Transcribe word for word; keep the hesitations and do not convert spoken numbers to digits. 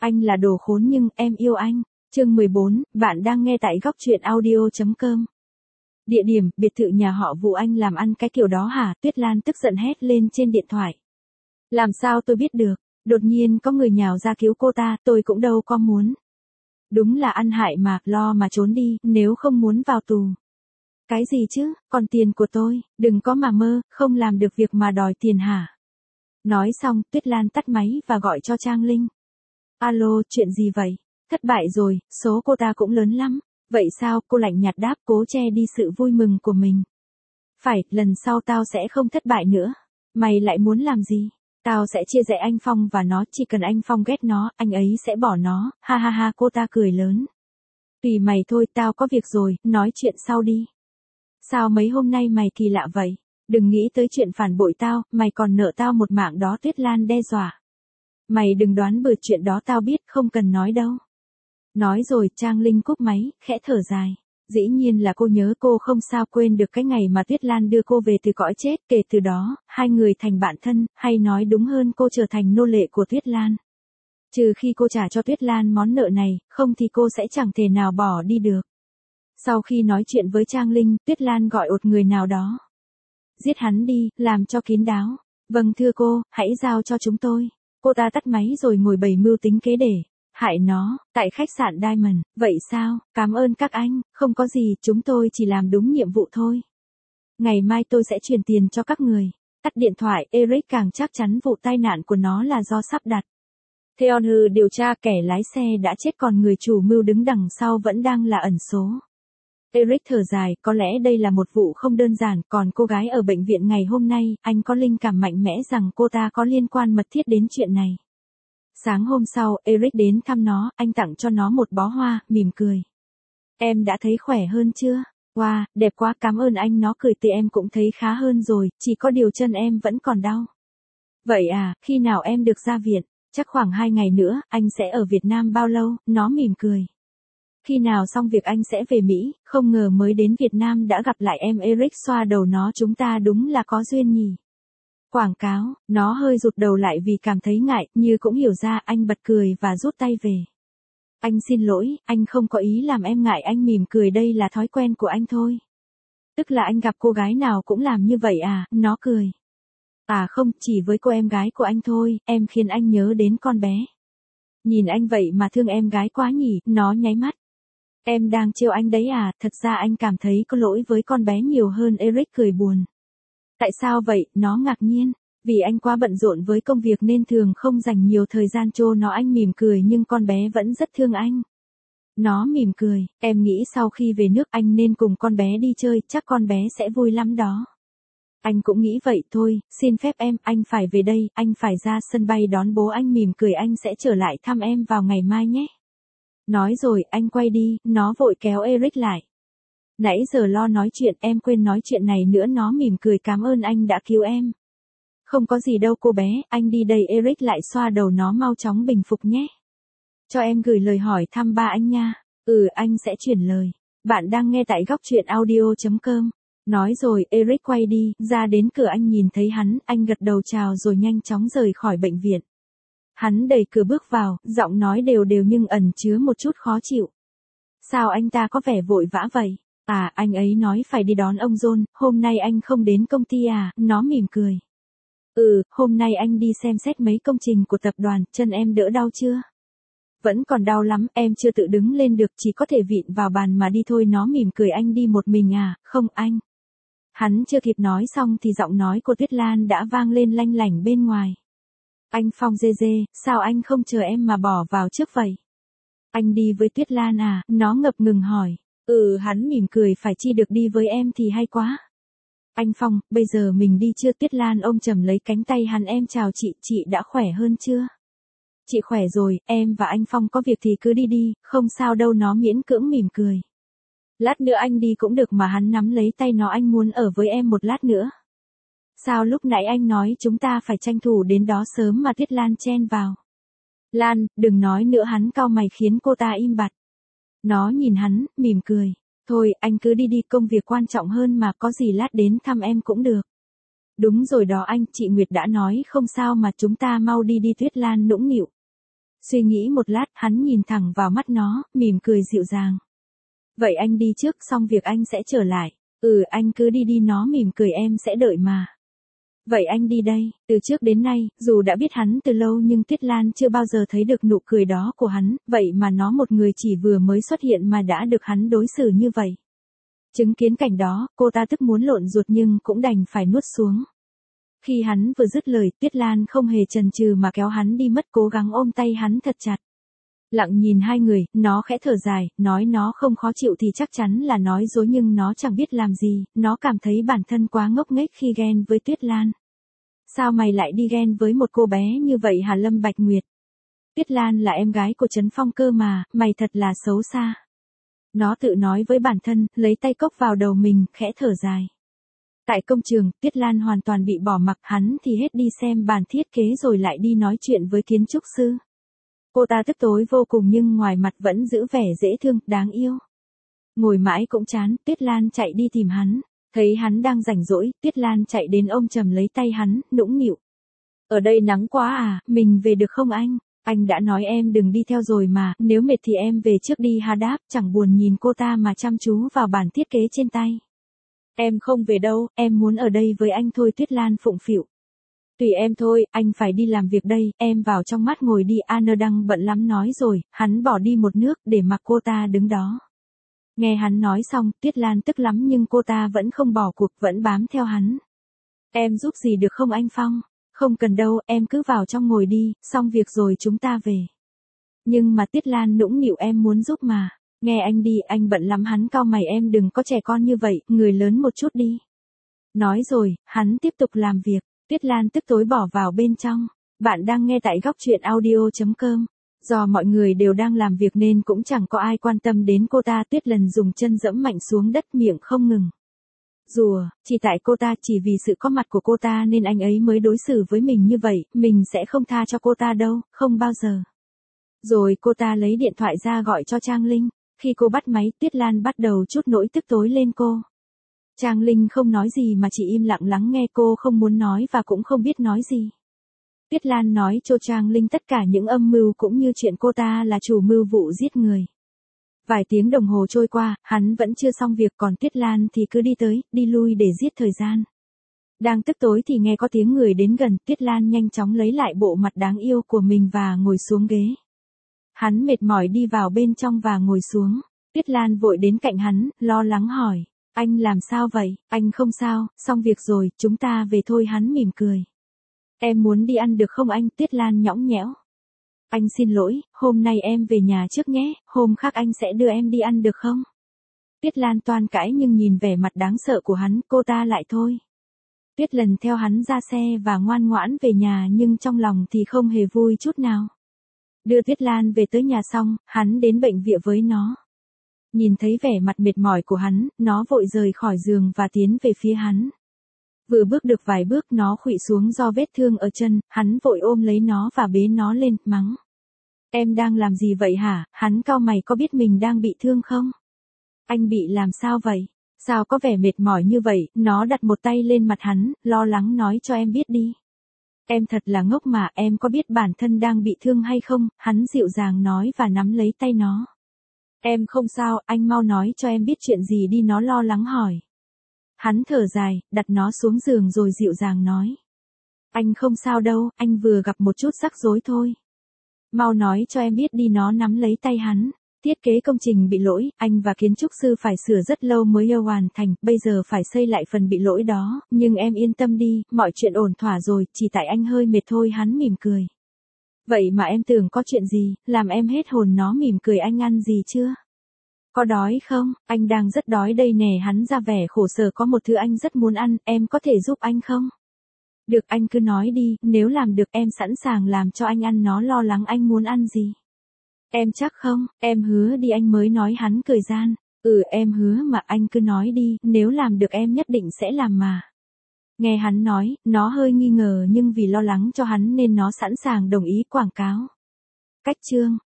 Anh là đồ khốn nhưng em yêu anh. Chương mười bốn, bạn đang nghe tại góc truyện audio.com. Địa điểm, biệt thự nhà họ Vũ. Anh làm ăn cái kiểu đó hả? Tuyết Lan tức giận hét lên trên điện thoại. Làm sao tôi biết được, đột nhiên có người nhào ra cứu cô ta, tôi cũng đâu có muốn. Đúng là ăn hại mà, lo mà trốn đi, nếu không muốn vào tù. Cái gì chứ, còn tiền của tôi, đừng có mà mơ, không làm được việc mà đòi tiền hả? Nói xong, Tuyết Lan tắt máy và gọi cho Trang Linh. Alo, chuyện gì vậy? Thất bại rồi, số cô ta cũng lớn lắm. Vậy sao? Cô lạnh nhạt đáp, cố che đi sự vui mừng của mình. Phải, lần sau tao sẽ không thất bại nữa. Mày lại muốn làm gì? Tao sẽ chia rẽ anh Phong và nó, chỉ cần anh Phong ghét nó, anh ấy sẽ bỏ nó, ha ha ha. Cô ta cười lớn. Tùy mày thôi, tao có việc rồi, nói chuyện sau đi. Sao mấy hôm nay mày kỳ lạ vậy? Đừng nghĩ tới chuyện phản bội tao, mày còn nợ tao một mạng đó. Tuyết Lan đe dọa. Mày đừng đoán bừa, chuyện đó tao biết, không cần nói đâu. Nói rồi, Trang Linh cúp máy, khẽ thở dài. Dĩ nhiên là cô nhớ, cô không sao quên được cái ngày mà Tuyết Lan đưa cô về từ cõi chết. Kể từ đó, hai người thành bạn thân, hay nói đúng hơn cô trở thành nô lệ của Tuyết Lan. Trừ khi cô trả cho Tuyết Lan món nợ này, không thì cô sẽ chẳng thể nào bỏ đi được. Sau khi nói chuyện với Trang Linh, Tuyết Lan gọi ột người nào đó. Giết hắn đi, làm cho kín đáo. Vâng thưa cô, hãy giao cho chúng tôi. Cô ta tắt máy rồi ngồi bày mưu tính kế để hại nó, tại khách sạn Diamond. Vậy sao? Cảm ơn các anh, không có gì, chúng tôi chỉ làm đúng nhiệm vụ thôi. Ngày mai tôi sẽ chuyển tiền cho các người. Tắt điện thoại, Eric càng chắc chắn vụ tai nạn của nó là do sắp đặt. Theo hư điều tra, kẻ lái xe đã chết, còn người chủ mưu đứng đằng sau vẫn đang là ẩn số. Eric thở dài, có lẽ đây là một vụ không đơn giản, còn cô gái ở bệnh viện ngày hôm nay, anh có linh cảm mạnh mẽ rằng cô ta có liên quan mật thiết đến chuyện này. Sáng hôm sau, Eric đến thăm nó, anh tặng cho nó một bó hoa, mỉm cười. Em đã thấy khỏe hơn chưa? Wow, đẹp quá, cảm ơn anh. Nó cười tươi, em cũng thấy khá hơn rồi, chỉ có điều chân em vẫn còn đau. Vậy à, khi nào em được ra viện? Chắc khoảng hai ngày nữa. Anh sẽ ở Việt Nam bao lâu? Nó mỉm cười. Khi nào xong việc anh sẽ về Mỹ, không ngờ mới đến Việt Nam đã gặp lại em. Eric xoa đầu nó, chúng ta đúng là có duyên nhỉ. Quảng cáo, nó hơi rụt đầu lại vì cảm thấy ngại, như cũng hiểu ra. Anh bật cười và rút tay về. Anh xin lỗi, anh không có ý làm em ngại. Anh mỉm cười, đây là thói quen của anh thôi. Tức là anh gặp cô gái nào cũng làm như vậy à? Nó cười. À không, chỉ với cô em gái của anh thôi, em khiến anh nhớ đến con bé. Nhìn anh vậy mà thương em gái quá nhỉ. Nó nháy mắt. Em đang trêu anh đấy à? Thật ra anh cảm thấy có lỗi với con bé nhiều hơn. Eric cười buồn. Tại sao vậy? Nó ngạc nhiên. Vì anh quá bận rộn với công việc nên thường không dành nhiều thời gian cho nó. Anh mỉm cười, nhưng con bé vẫn rất thương anh. Nó mỉm cười, em nghĩ sau khi về nước anh nên cùng con bé đi chơi, chắc con bé sẽ vui lắm đó. Anh cũng nghĩ vậy thôi, xin phép em, anh phải về đây, anh phải ra sân bay đón bố. Anh mỉm cười, anh sẽ trở lại thăm em vào ngày mai nhé. Nói rồi, anh quay đi, nó vội kéo Eric lại. Nãy giờ lo nói chuyện, em quên nói chuyện này nữa. Nó mỉm cười, cảm ơn anh đã cứu em. Không có gì đâu cô bé, anh đi đây. Eric lại xoa đầu nó, mau chóng bình phục nhé. Cho em gửi lời hỏi thăm ba anh nha. Ừ, anh sẽ chuyển lời. Bạn đang nghe tại góc truyện audio.com. Nói rồi, Eric quay đi, ra đến cửa anh nhìn thấy hắn, anh gật đầu chào rồi nhanh chóng rời khỏi bệnh viện. Hắn đẩy cửa bước vào, giọng nói đều đều nhưng ẩn chứa một chút khó chịu. Sao anh ta có vẻ vội vã vậy? À, anh ấy nói phải đi đón ông John, hôm nay anh không đến công ty à? Nó mỉm cười. Ừ, hôm nay anh đi xem xét mấy công trình của tập đoàn. Chân em đỡ đau chưa? Vẫn còn đau lắm, em chưa tự đứng lên được, chỉ có thể vịn vào bàn mà đi thôi. Nó mỉm cười, anh đi một mình à? Không anh. Hắn chưa kịp nói xong thì giọng nói của Tuyết Lan đã vang lên lanh lảnh bên ngoài. Anh Phong dê dê, sao anh không chờ em mà bỏ vào trước vậy? Anh đi với Tuyết Lan à? Nó ngập ngừng hỏi. Ừ, hắn mỉm cười, phải chi được đi với em thì hay quá. Anh Phong, bây giờ mình đi chưa? Tuyết Lan ôm chầm lấy cánh tay hắn, em chào chị, chị đã khỏe hơn chưa? Chị khỏe rồi, em và anh Phong có việc thì cứ đi đi, không sao đâu. Nó miễn cưỡng mỉm cười. Lát nữa anh đi cũng được mà. Hắn nắm lấy tay nó, anh muốn ở với em một lát nữa. Sao lúc nãy anh nói chúng ta phải tranh thủ đến đó sớm mà. Tuyết Lan chen vào. Lan, đừng nói nữa. Hắn cau mày khiến cô ta im bặt. Nó nhìn hắn, mỉm cười. Thôi, anh cứ đi đi, công việc quan trọng hơn mà, có gì lát đến thăm em cũng được. Đúng rồi đó anh, chị Nguyệt đã nói không sao mà, chúng ta mau đi đi. Tuyết Lan nũng nịu. Suy nghĩ một lát, hắn nhìn thẳng vào mắt nó, mỉm cười dịu dàng. Vậy anh đi trước, xong việc anh sẽ trở lại. Ừ, anh cứ đi đi, nó mỉm cười, em sẽ đợi mà. Vậy anh đi đây. Từ trước đến nay, dù đã biết hắn từ lâu nhưng Tuyết Lan chưa bao giờ thấy được nụ cười đó của hắn, vậy mà nó một người chỉ vừa mới xuất hiện mà đã được hắn đối xử như vậy. Chứng kiến cảnh đó, cô ta tức muốn lộn ruột nhưng cũng đành phải nuốt xuống. Khi hắn vừa dứt lời, Tuyết Lan không hề chần chừ mà kéo hắn đi mất, cố gắng ôm tay hắn thật chặt. Lặng nhìn hai người, nó khẽ thở dài, nói nó không khó chịu thì chắc chắn là nói dối nhưng nó chẳng biết làm gì, nó cảm thấy bản thân quá ngốc nghếch khi ghen với Tuyết Lan. Sao mày lại đi ghen với một cô bé như vậy hả Lâm Bạch Nguyệt? Tuyết Lan là em gái của Trấn Phong cơ mà, mày thật là xấu xa. Nó tự nói với bản thân, lấy tay cốc vào đầu mình, khẽ thở dài. Tại công trường, Tuyết Lan hoàn toàn bị bỏ mặc, hắn thì hết đi xem bản thiết kế rồi lại đi nói chuyện với kiến trúc sư. Cô ta tức tối vô cùng nhưng ngoài mặt vẫn giữ vẻ dễ thương, đáng yêu. Ngồi mãi cũng chán, Tuyết Lan chạy đi tìm hắn. Thấy hắn đang rảnh rỗi, Tuyết Lan chạy đến ôm chầm lấy tay hắn, nũng nịu. Ở đây nắng quá à, mình về được không anh? Anh đã nói em đừng đi theo rồi mà, nếu mệt thì em về trước đi ha. Đáp, chẳng buồn nhìn cô ta mà chăm chú vào bản thiết kế trên tay. Em không về đâu, em muốn ở đây với anh thôi. Tuyết Lan phụng phịu. Tùy em thôi, anh phải đi làm việc đây, em vào trong mát ngồi đi. Anna đang bận lắm nói rồi, hắn bỏ đi một nước để mặc cô ta đứng đó. Nghe hắn nói xong, Tuyết Lan tức lắm nhưng cô ta vẫn không bỏ cuộc, vẫn bám theo hắn. Em giúp gì được không anh Phong? Không cần đâu, em cứ vào trong ngồi đi, xong việc rồi chúng ta về. Nhưng mà Tuyết Lan nũng nịu, em muốn giúp mà. Nghe anh đi, anh bận lắm. Hắn cau mày, em đừng có trẻ con như vậy, người lớn một chút đi. Nói rồi, hắn tiếp tục làm việc. Tuyết Lan tức tối bỏ vào bên trong. Bạn đang nghe tại góc truyện audio chấm com. Do mọi người đều đang làm việc nên cũng chẳng có ai quan tâm đến cô ta. Tuyết Lần dùng chân dẫm mạnh xuống đất, miệng không ngừng rùa, chỉ tại cô ta, chỉ vì sự có mặt của cô ta nên anh ấy mới đối xử với mình như vậy, mình sẽ không tha cho cô ta đâu, không bao giờ. Rồi cô ta lấy điện thoại ra gọi cho Trang Linh. Khi cô bắt máy, Tuyết Lan bắt đầu chút nỗi tức tối lên cô. Trang Linh không nói gì mà chỉ im lặng lắng nghe, cô không muốn nói và cũng không biết nói gì. Tuyết Lan nói cho Trang Linh tất cả những âm mưu cũng như chuyện cô ta là chủ mưu vụ giết người. Vài tiếng đồng hồ trôi qua, hắn vẫn chưa xong việc, còn Tuyết Lan thì cứ đi tới, đi lui để giết thời gian. Đang tức tối thì nghe có tiếng người đến gần, Tuyết Lan nhanh chóng lấy lại bộ mặt đáng yêu của mình và ngồi xuống ghế. Hắn mệt mỏi đi vào bên trong và ngồi xuống. Tuyết Lan vội đến cạnh hắn, lo lắng hỏi. Anh làm sao vậy? Anh không sao, xong việc rồi, chúng ta về thôi. Hắn mỉm cười. Em muốn đi ăn được không anh? Tuyết Lan nhõng nhẽo. Anh xin lỗi, hôm nay em về nhà trước nhé, hôm khác anh sẽ đưa em đi ăn được không? Tuyết Lan toan cãi nhưng nhìn vẻ mặt đáng sợ của hắn, cô ta lại thôi. Tuyết Lần theo hắn ra xe và ngoan ngoãn về nhà nhưng trong lòng thì không hề vui chút nào. Đưa Tuyết Lan về tới nhà xong, hắn đến bệnh viện với nó. Nhìn thấy vẻ mặt mệt mỏi của hắn, nó vội rời khỏi giường và tiến về phía hắn. Vừa bước được vài bước nó khuỵu xuống do vết thương ở chân, hắn vội ôm lấy nó và bế nó lên, mắng. Em đang làm gì vậy hả? Hắn cau mày, có biết mình đang bị thương không? Anh bị làm sao vậy? Sao có vẻ mệt mỏi như vậy? Nó đặt một tay lên mặt hắn, lo lắng nói cho em biết đi. Em thật là ngốc mà, em có biết bản thân đang bị thương hay không? Hắn dịu dàng nói và nắm lấy tay nó. Em không sao, anh mau nói cho em biết chuyện gì đi, nó lo lắng hỏi. Hắn thở dài, đặt nó xuống giường rồi dịu dàng nói. Anh không sao đâu, anh vừa gặp một chút rắc rối thôi. Mau nói cho em biết đi, nó nắm lấy tay hắn. Thiết kế công trình bị lỗi, anh và kiến trúc sư phải sửa rất lâu mới yêu hoàn thành, bây giờ phải xây lại phần bị lỗi đó, nhưng em yên tâm đi, mọi chuyện ổn thỏa rồi, chỉ tại anh hơi mệt thôi. Hắn mỉm cười. Vậy mà em tưởng có chuyện gì, làm em hết hồn. Nó mỉm cười, anh ăn gì chưa? Có đói không? Anh đang rất đói đây nè. Hắn ra vẻ khổ sở, có một thứ anh rất muốn ăn, em có thể giúp anh không? Được, anh cứ nói đi, nếu làm được em sẵn sàng làm cho anh ăn. Nó lo lắng, anh muốn ăn gì? Em chắc không? Em hứa đi, anh mới nói. Hắn cười gian. Ừ, em hứa mà, anh cứ nói đi, nếu làm được em nhất định sẽ làm mà. Nghe hắn nói, nó hơi nghi ngờ nhưng vì lo lắng cho hắn nên nó sẵn sàng đồng ý. Quảng cáo. Cách chương